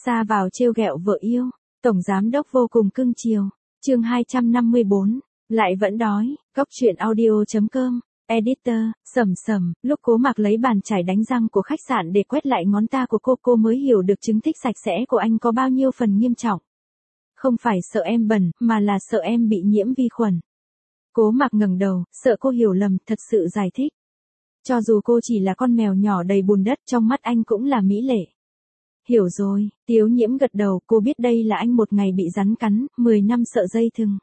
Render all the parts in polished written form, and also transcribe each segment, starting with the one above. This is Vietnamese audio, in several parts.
Xa vào trêu ghẹo vợ yêu, tổng giám đốc vô cùng cưng chiều. Chương 254, lại vẫn đói. Góc truyện audio.com. Editor, Sầm, lúc Cố Mặc lấy bàn chải đánh răng của khách sạn để quét lại ngón ta của cô mới hiểu được chứng tích sạch sẽ của anh có bao nhiêu phần nghiêm trọng. Không phải sợ em bẩn, mà là sợ em bị nhiễm vi khuẩn. Cố Mặc ngẩng đầu, sợ cô hiểu lầm, thật sự giải thích. Cho dù cô chỉ là con mèo nhỏ đầy bùn đất, trong mắt anh cũng là mỹ lệ. Hiểu rồi, Tiếu Nhiễm gật đầu, cô biết đây là anh một ngày bị rắn cắn, 10 năm sợ dây thừng.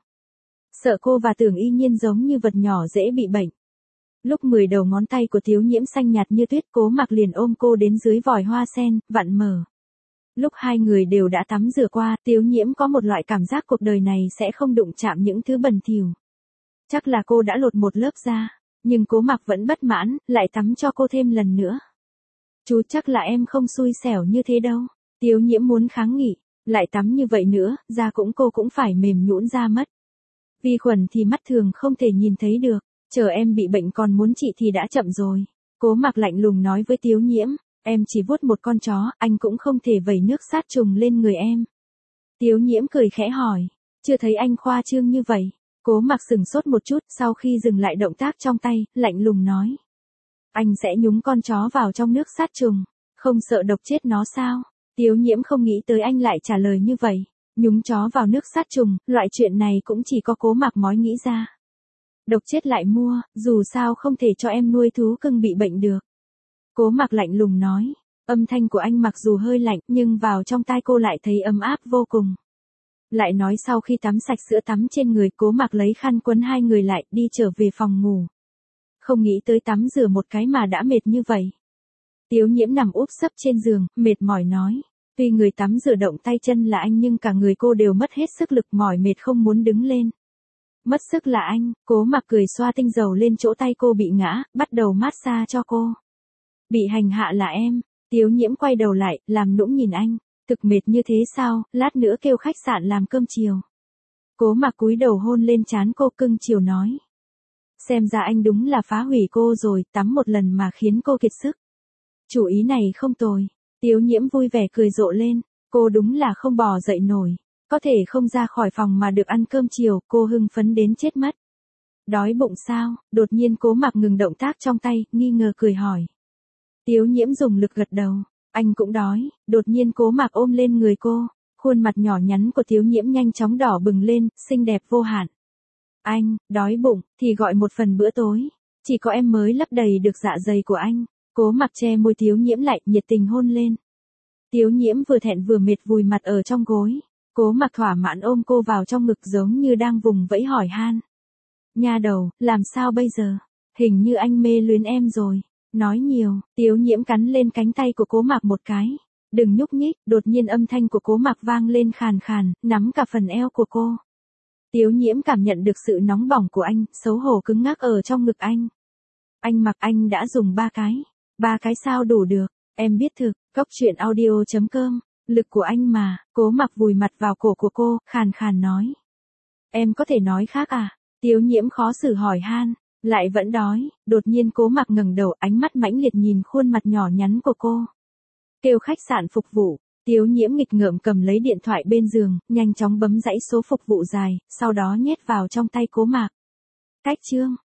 Sợ cô và Tưởng Y Nhiên giống như vật nhỏ dễ bị bệnh. Lúc 10 đầu ngón tay của Tiếu Nhiễm xanh nhạt như tuyết, Cố Mặc liền ôm cô đến dưới vòi hoa sen, vặn mở. Lúc hai người đều đã tắm rửa qua, Tiếu Nhiễm có một loại cảm giác cuộc đời này sẽ không đụng chạm những thứ bẩn thỉu. Chắc là cô đã lột một lớp da, nhưng Cố Mặc vẫn bất mãn, lại tắm cho cô thêm lần nữa. Chú chắc là em không xui xẻo như thế đâu. Tiếu Nhiễm muốn kháng nghị, lại tắm như vậy nữa, da cô cũng phải mềm nhũn ra mất. Vi khuẩn thì mắt thường không thể nhìn thấy được, chờ em bị bệnh còn muốn trị thì đã chậm rồi. Cố Mặc lạnh lùng nói với Tiếu Nhiễm, em chỉ vuốt một con chó, anh cũng không thể vẩy nước sát trùng lên người em. Tiếu Nhiễm cười khẽ hỏi, chưa thấy anh khoa trương như vậy. Cố Mặc sừng sốt một chút, sau khi dừng lại động tác trong tay, lạnh lùng nói. Anh sẽ nhúng con chó vào trong nước sát trùng, không sợ độc chết nó sao? Tiếu Nhiễm không nghĩ tới anh lại trả lời như vậy. Nhúng chó vào nước sát trùng, loại chuyện này cũng chỉ có Cố Mặc mới nghĩ ra. Độc chết lại mua, dù sao không thể cho em nuôi thú cưng bị bệnh được. Cố Mặc lạnh lùng nói, âm thanh của anh mặc dù hơi lạnh nhưng vào trong tai cô lại thấy ấm áp vô cùng. Lại nói sau khi tắm sạch sữa tắm trên người, Cố Mặc lấy khăn quấn hai người lại, đi trở về phòng ngủ. Không nghĩ tới tắm rửa một cái mà đã mệt như vậy. Tiếu Nhiễm nằm úp sấp trên giường, mệt mỏi nói. Tuy người tắm rửa động tay chân là anh nhưng cả người cô đều mất hết sức lực, mỏi mệt không muốn đứng lên. Mất sức là anh. Cố Mặc cười xoa tinh dầu lên chỗ tay cô bị ngã, bắt đầu massage cho cô. Bị hành hạ là em. Tiếu Nhiễm quay đầu lại, làm nũng nhìn anh. Thực mệt như thế sao, lát nữa kêu khách sạn làm cơm chiều. Cố Mặc cúi đầu hôn lên trán cô, cưng chiều nói. Xem ra anh đúng là phá hủy cô rồi, tắm một lần mà khiến cô kiệt sức. Chủ ý này không tồi. Tiếu Nhiễm vui vẻ cười rộ lên, cô đúng là không bò dậy nổi. Có thể không ra khỏi phòng mà được ăn cơm chiều, cô hưng phấn đến chết mất. Đói bụng sao? Đột nhiên Cố Mặc ngừng động tác trong tay, nghi ngờ cười hỏi. Tiếu Nhiễm dùng lực gật đầu, anh cũng đói. Đột nhiên Cố Mặc ôm lên người cô, khuôn mặt nhỏ nhắn của Tiếu Nhiễm nhanh chóng đỏ bừng lên, xinh đẹp vô hạn. Anh, đói bụng, thì gọi một phần bữa tối. Chỉ có em mới lấp đầy được dạ dày của anh. Cố Mặc che môi Tiếu Nhiễm lại, nhiệt tình hôn lên. Tiếu Nhiễm vừa thẹn vừa mệt vùi mặt ở trong gối. Cố Mặc thỏa mãn ôm cô vào trong ngực giống như đang vùng vẫy hỏi han. Nha đầu, làm sao bây giờ? Hình như anh mê luyến em rồi. Nói nhiều, Tiếu Nhiễm cắn lên cánh tay của Cố Mặc một cái. Đừng nhúc nhích. Đột nhiên âm thanh của Cố Mặc vang lên khàn khàn, nắm cả phần eo của cô. Tiếu Nhiễm cảm nhận được sự nóng bỏng của anh, xấu hổ cứng ngắc ở trong ngực anh. Anh đã dùng 3 cái. 3 cái sao đủ được, em biết thực. Góc truyện audio.com. Lực của anh mà. Cố Mặc vùi mặt vào cổ của cô, khàn khàn nói. Em có thể nói khác à? Tiếu Nhiễm khó xử hỏi han. Lại vẫn đói. Đột nhiên Cố Mặc ngẩng đầu, ánh mắt mãnh liệt nhìn khuôn mặt nhỏ nhắn của cô. Kêu khách sạn phục vụ. Tiếu Nhiễm nghịch ngợm cầm lấy điện thoại bên giường, nhanh chóng bấm dãy số phục vụ dài, sau đó nhét vào trong tay Cố Mặc. Cách chương.